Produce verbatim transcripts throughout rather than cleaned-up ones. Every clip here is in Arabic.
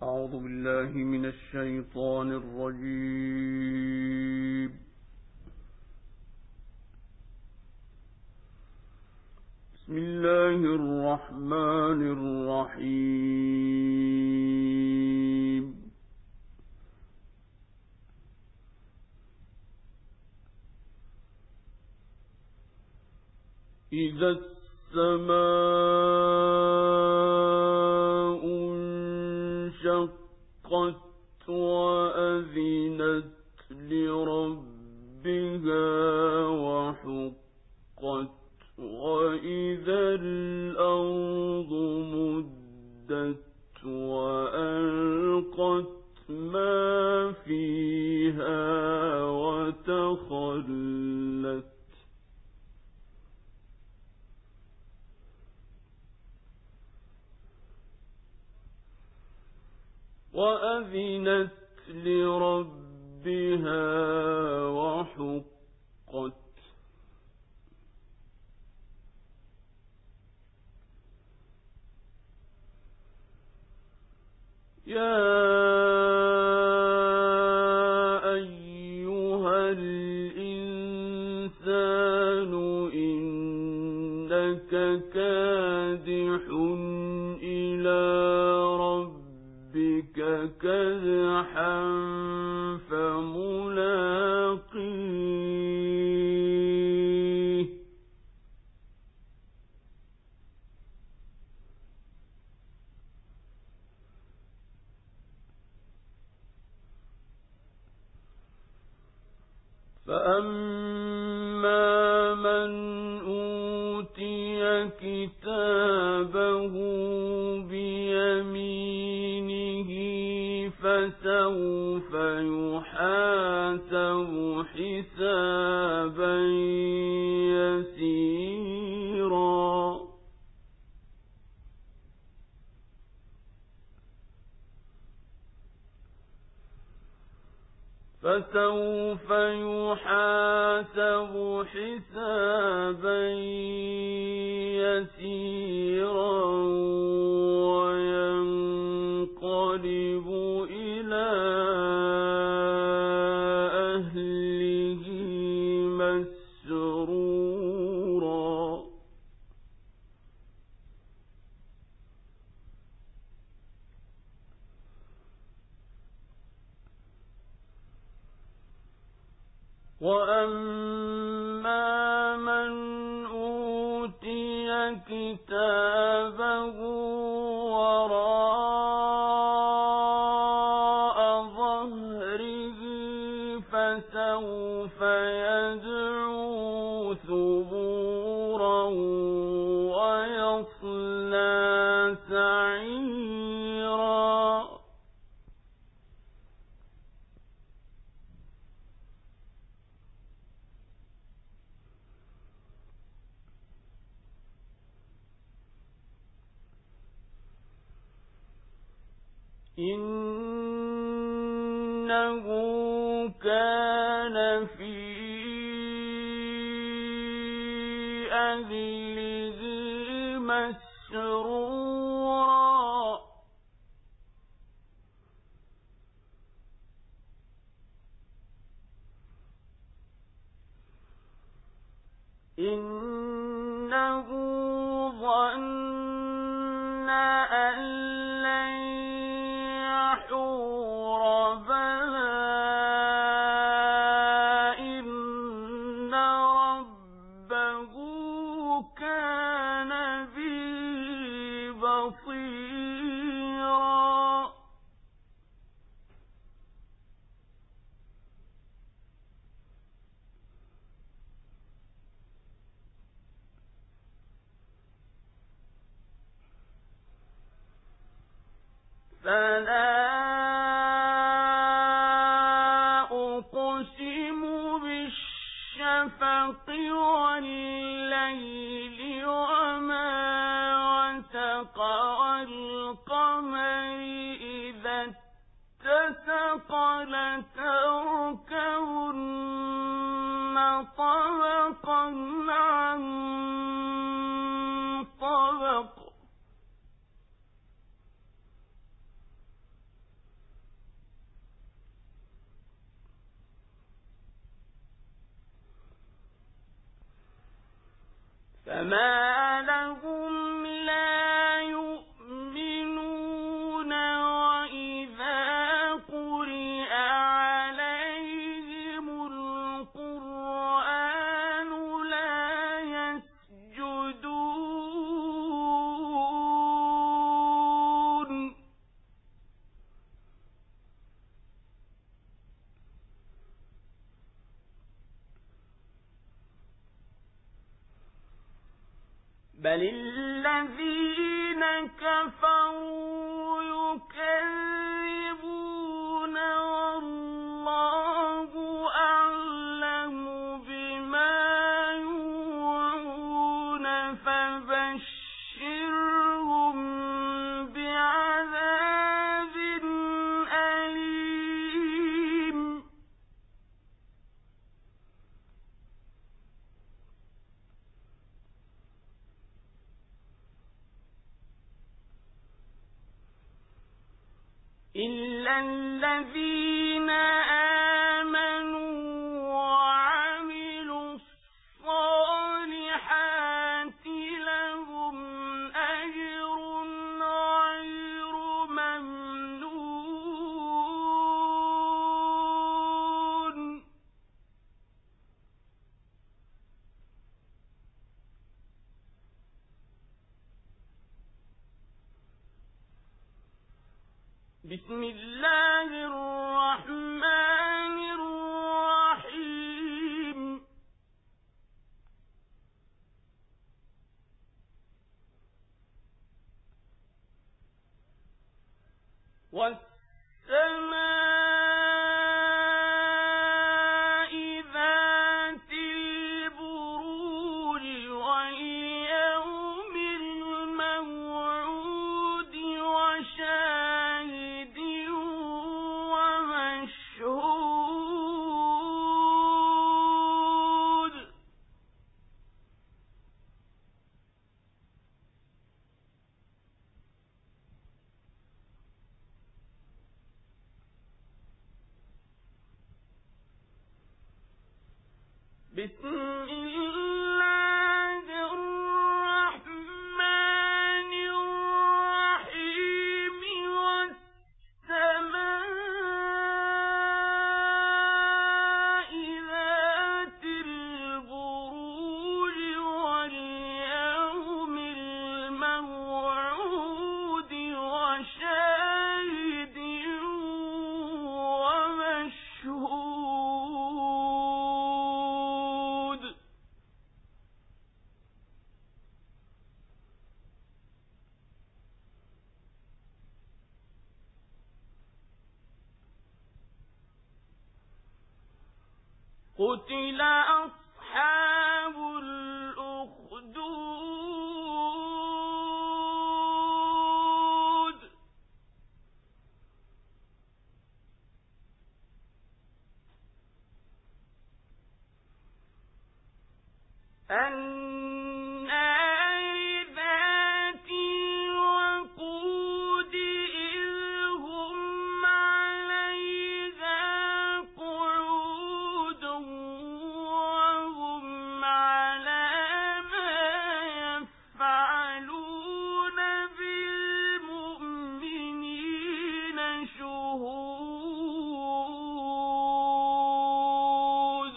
أعوذ بالله من الشيطان الرجيم. بسم الله الرحمن الرحيم. إذا السماء انشقت وأذنت لربها وحقت وإذا الأرض مدت وألقت ما فيها وتخلت وأذنت لربها وحقت يا أيها الإنسان إنك كادح إلى ربك كدحا فملاقيه فأما من أوتي كتابه بيمينه فسوف يحاسب حسابا يسيرا فسوف يحاسب حسابا يسيرا وينقلب إلى أهله مسرورا وأما من أوتي كتابه وراء ظهره فسوف يدعو ثبورا ويصلى سعيرا إنه كان في أهله مسرورا إنه ظن أن لن يحور بلى إن ربه كان به بصيرا فلا أقسم بالشفق والليل وما وسق والقمر إذا اتسق لتركبن طبقا عن طبق فما لهم لا يؤمنون وإذا قرئ عليهم القرآن لا يسجدون بل الذين كفروا يكذبون والله أعلم بما يوعون فبشرهم بعذاب أليم إلا الذين آمنوا وعملوا الصالحات لهم أجر غير ممنون بسم الله الرحمن الرحيم والسماء ذات البروج واليوم الموعود وشاهد ومشهود بسم الله الرحمن الرحيم والسماء ذات البروج واليوم الموعود وشاهد ومشهود قتل أصحاب الأخدود النار ذات الوقود إذ هم عليها قعود وهم على ما يفعلون بالمؤمنين شهود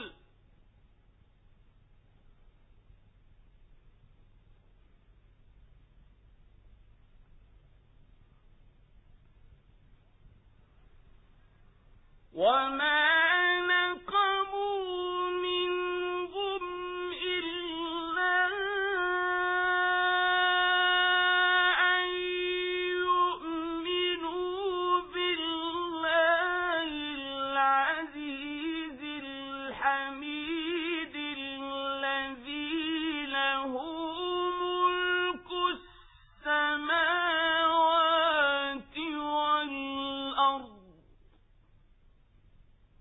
وما نقموا منهم إلا أن يؤمنوا بالله العزيز الحميد الذي له ملك السماوات والأرض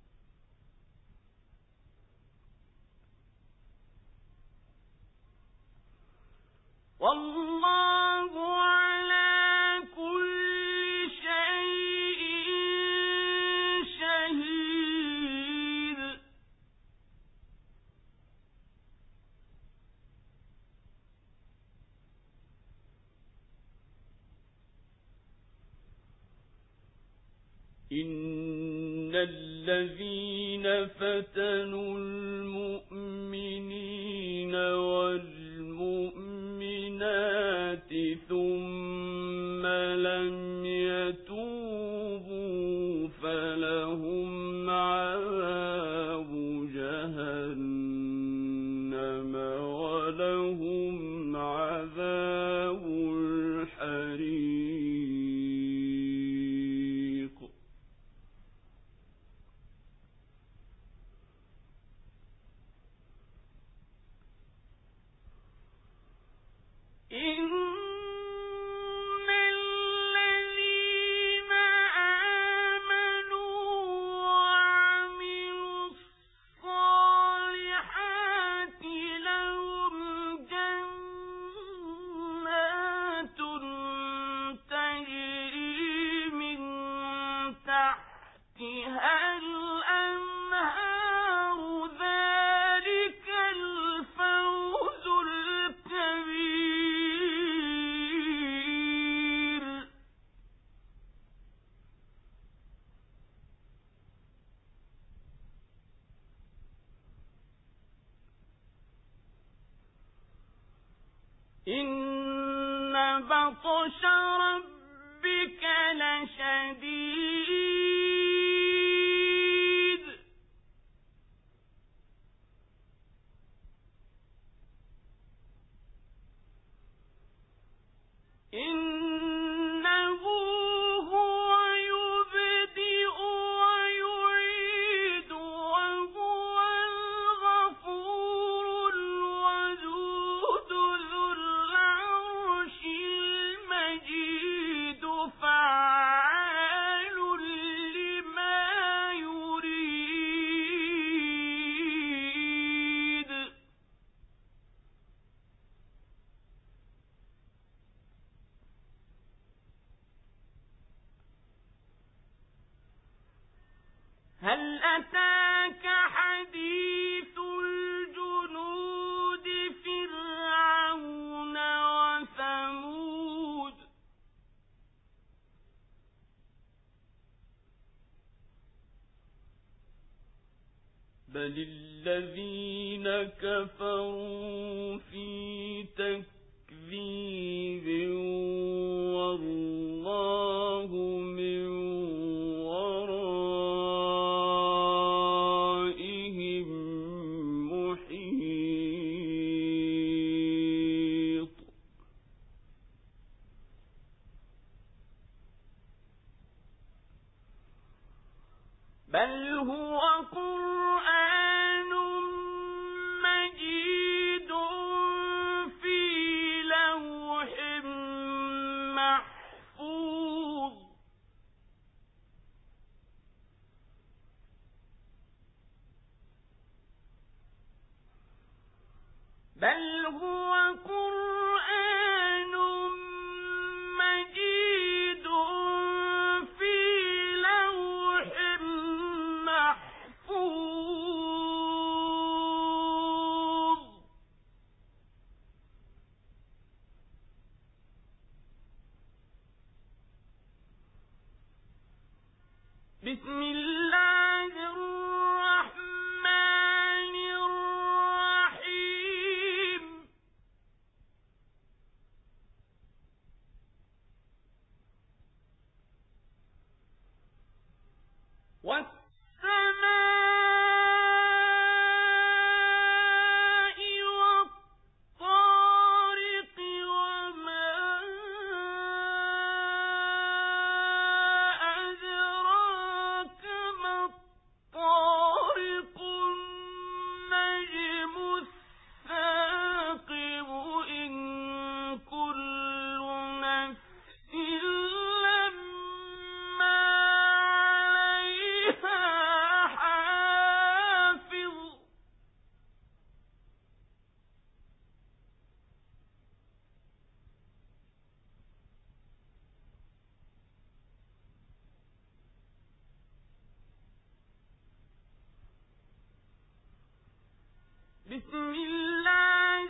إن الذين فتنوا المؤمنين والمؤمنات ثم لم يتوبوا فلهم عذاب جهنم ولهم عذاب الحريق. إن الذين آمنوا وعملوا الصالحات لهم جنات تجري من تحتها الأنهار ذلك الفوز الكبير. إن بطش ربك لشديد إنه هو يبدئ ويعيد وهو الغفور الودود ذو العرش المجيد فعال لما يريد. هل أتاك حديث الجنود فرعون وثمود بل الذين كفروا في تكذيب والله من ورائهم محيط. بل هو قرآن مجيد في لوح محفوظ. بل هو قرآن مجيد في لوح محفوظ. بسم الله الرحمن الرحيم. والسماء والطارق وما أدراك ما الطارق النجم الثاقب إن كل نفس لما عليها حافظ. بسم الله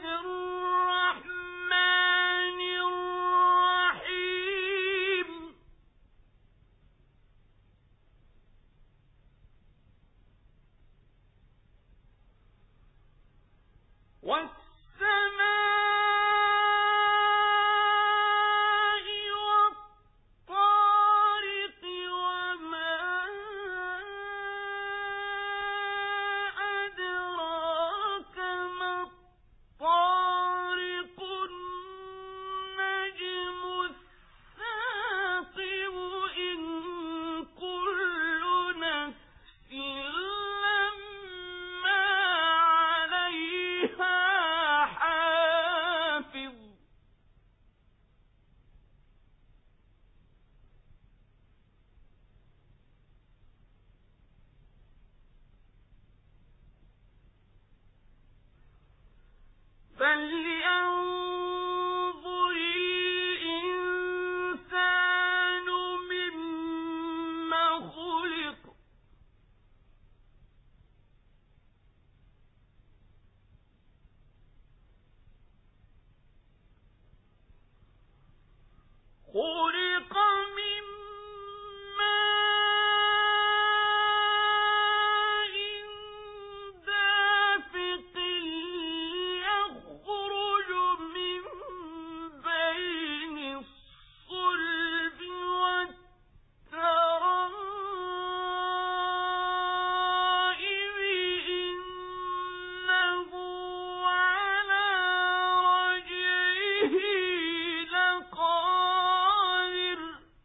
الرحمن الرحيم. فلينظر الإنسان مما خلق خلق من ماء دافق يخرج من بين الصلب والترائب إنه على رجعه لقادر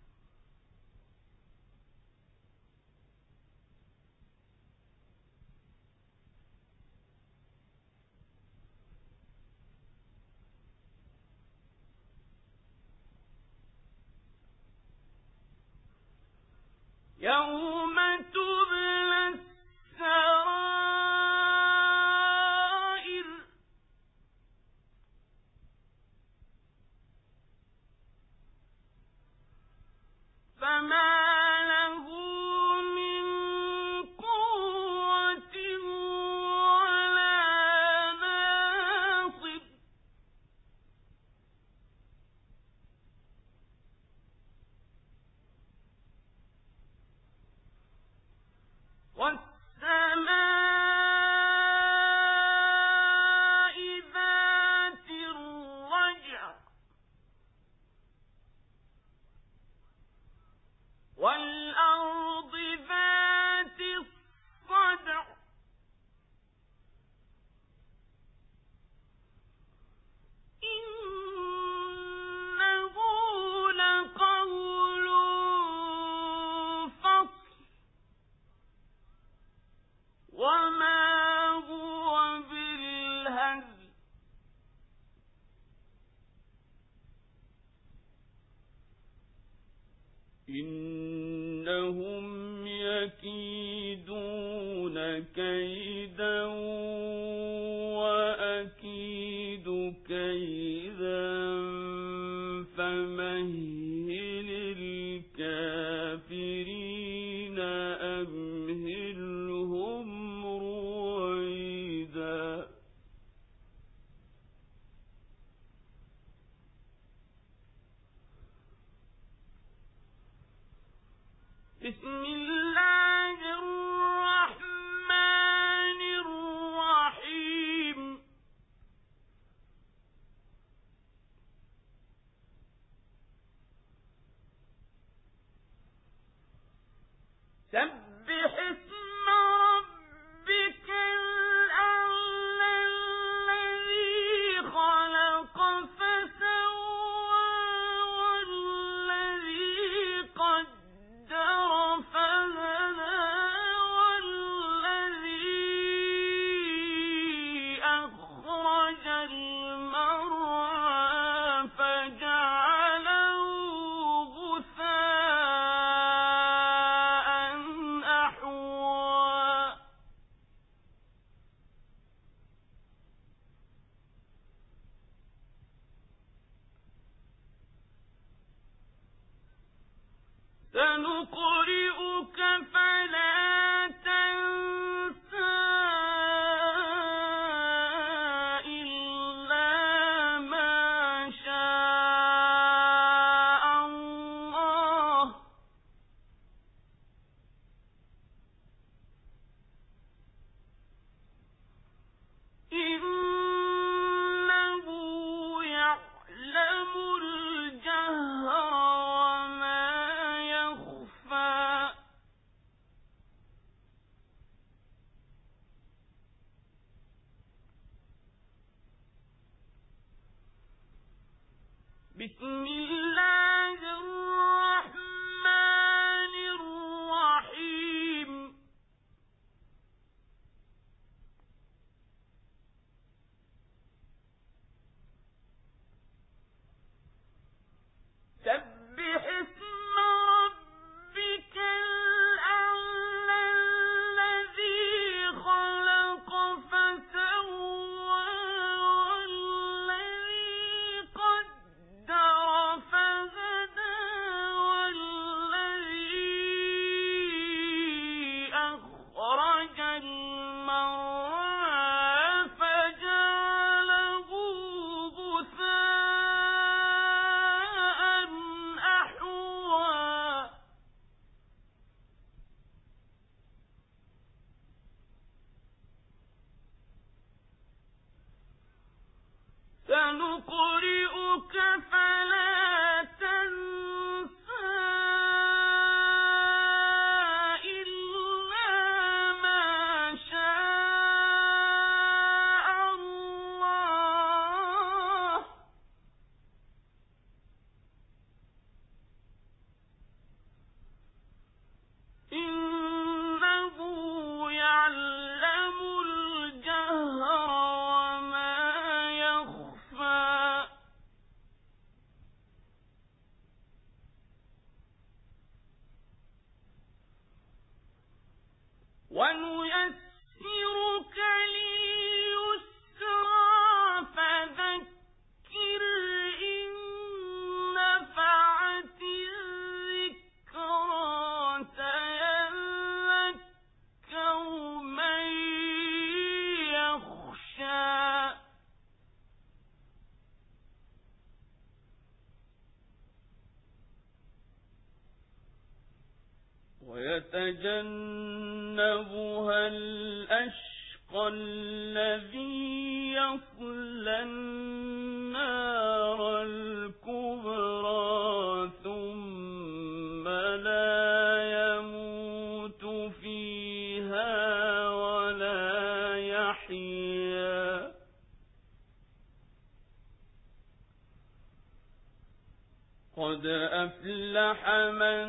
يوم تبلى السرائر فما له من قوة ولا ناصر والسماء ذات الرجع والأرض ذات الصدع إنه لقول فصل وما هو بالهزل إنهم يكيدون كيدا وأكيد كيدا فمهل الكافرين أمهلهم رويدا بسم الله الرحمن الرحيم سبح اسم ربك الأعلى الذي خلق فسوى والذي قدر فهدى والذي أخرج المرعى فجعله غثاء أحوى سنقرئك فلا تنسى إلا ما شاء الله إنه يعلم الجهر وما يخفى ويتجنبها الأشقى الذي يصلى النار الكبرى ثم لا يموت فيها ولا يحيا. قد أفلح من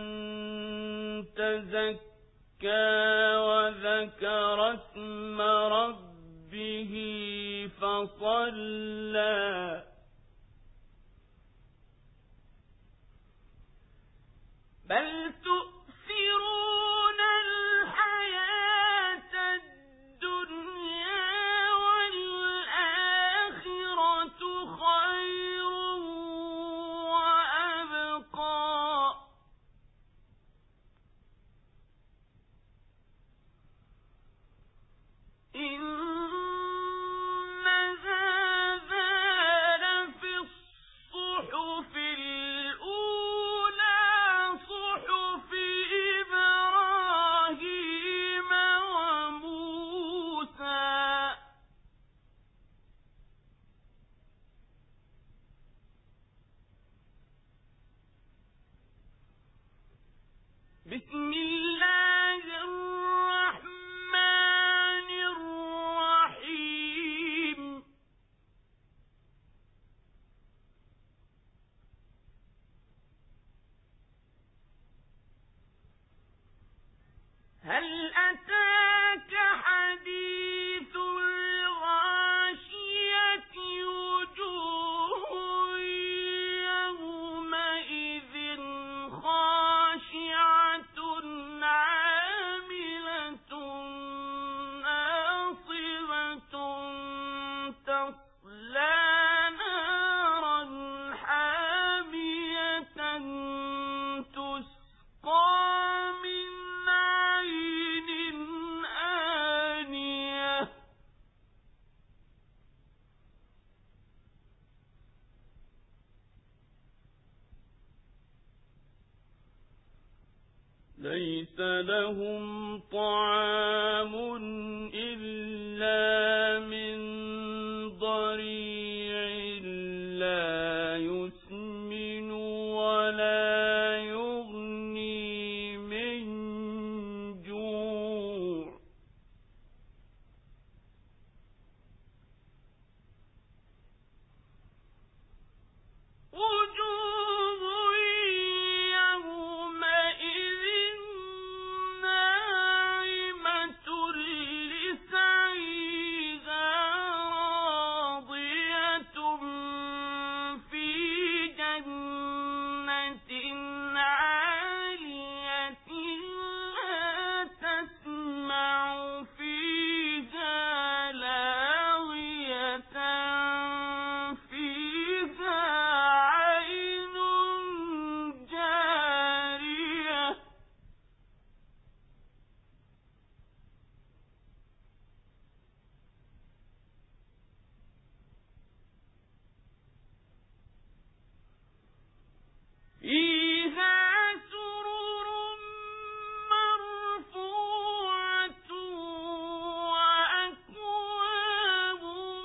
تزكى وذكر اسم ربه فصلى بل تؤثرون الحياة الدنيا والآخرة خير وأبقى إن هذا لفي الصحف الأولى صحف إبراهيم وموسى. بسم الله الرحمن الرحيم. هل أتاك حديث الغاشية وجوه يومئذ خاشعة عاملة ناصبة تصلى نارا حامية تسقى من عين آنية ليس لهم طعام إلا من ضريع لا يسمن ولا يغني من جوع. وجوه يومئذ ناعمة لسعيها راضية في جنة عالية لا تسمع فيها لاغية فيها عين جارية فيها سرر مرفوعة وأكواب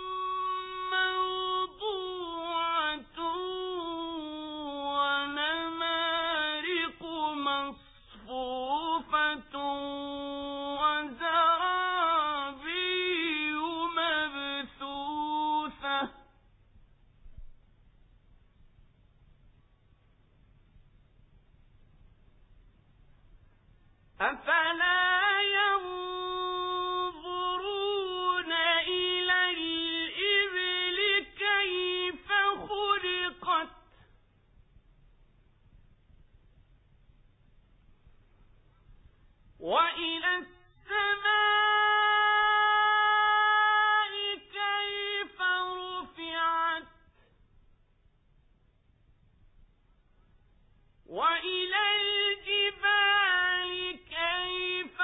موضوعة ونمارق مصفوفة وزرابي مبثوثة. أفلا ينظرون إلى الإبل كيف خلقت وإلى السماء كيف رفعت وإلى الجبال كيف